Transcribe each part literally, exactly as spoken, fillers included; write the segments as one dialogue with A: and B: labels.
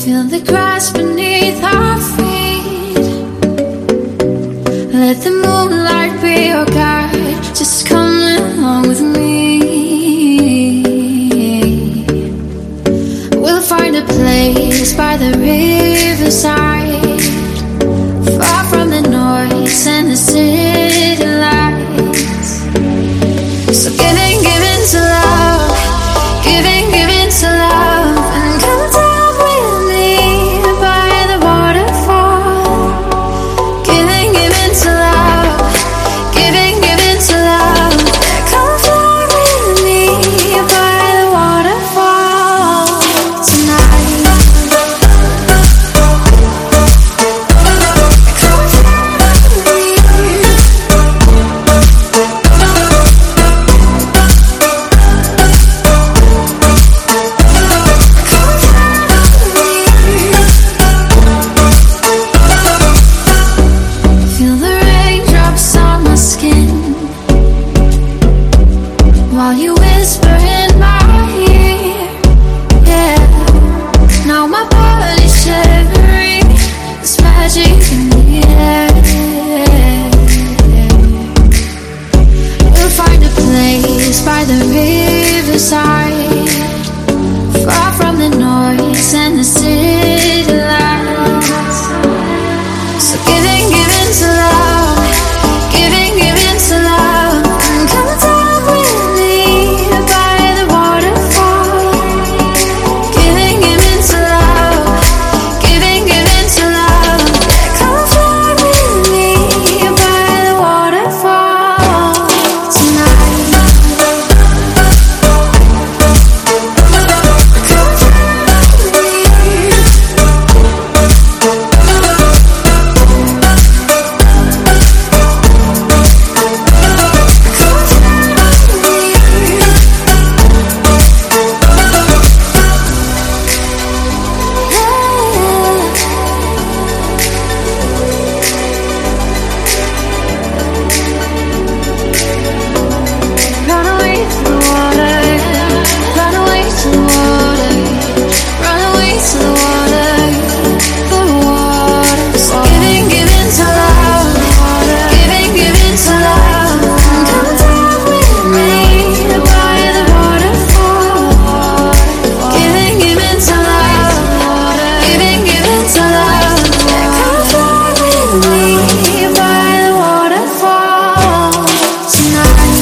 A: Feel the grass beneath our feet. Let the moonlight be your guide. Just come along with me. We'll find a place by the riverside, far from the noise and the city lights. So giving, giving to love, giving, giving to love, and come down with me by the waterfall. Giving, giving to love, giving, giving to love, come fly with me by the waterfall tonight. Come fly with me. Feel the raindrops on my skin while you whisper in my ear. Yeah, now my body's shivering. There's magic in the air. We'll find a place by the riverside, far from the noise and the city lights. So giving, giving to love, giving, giving to love, and come down with me by the waterfall. Giving, giving to love, giving, giving to love, come fly with me by the waterfall tonight. Come fly with me. Run away to the water, run away to the water, run away to the water, the water. So giving, giving to love, giving, giving to love, come down with me by the waterfall. Giving, giving to love, giving, giving to love, come fly with me by the waterfall tonight.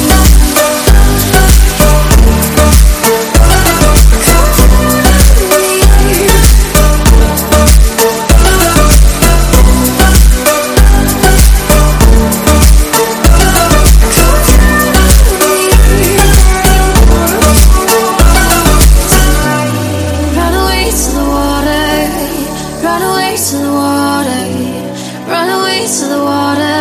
A: Run away to the water, run away to the water, run away to the water.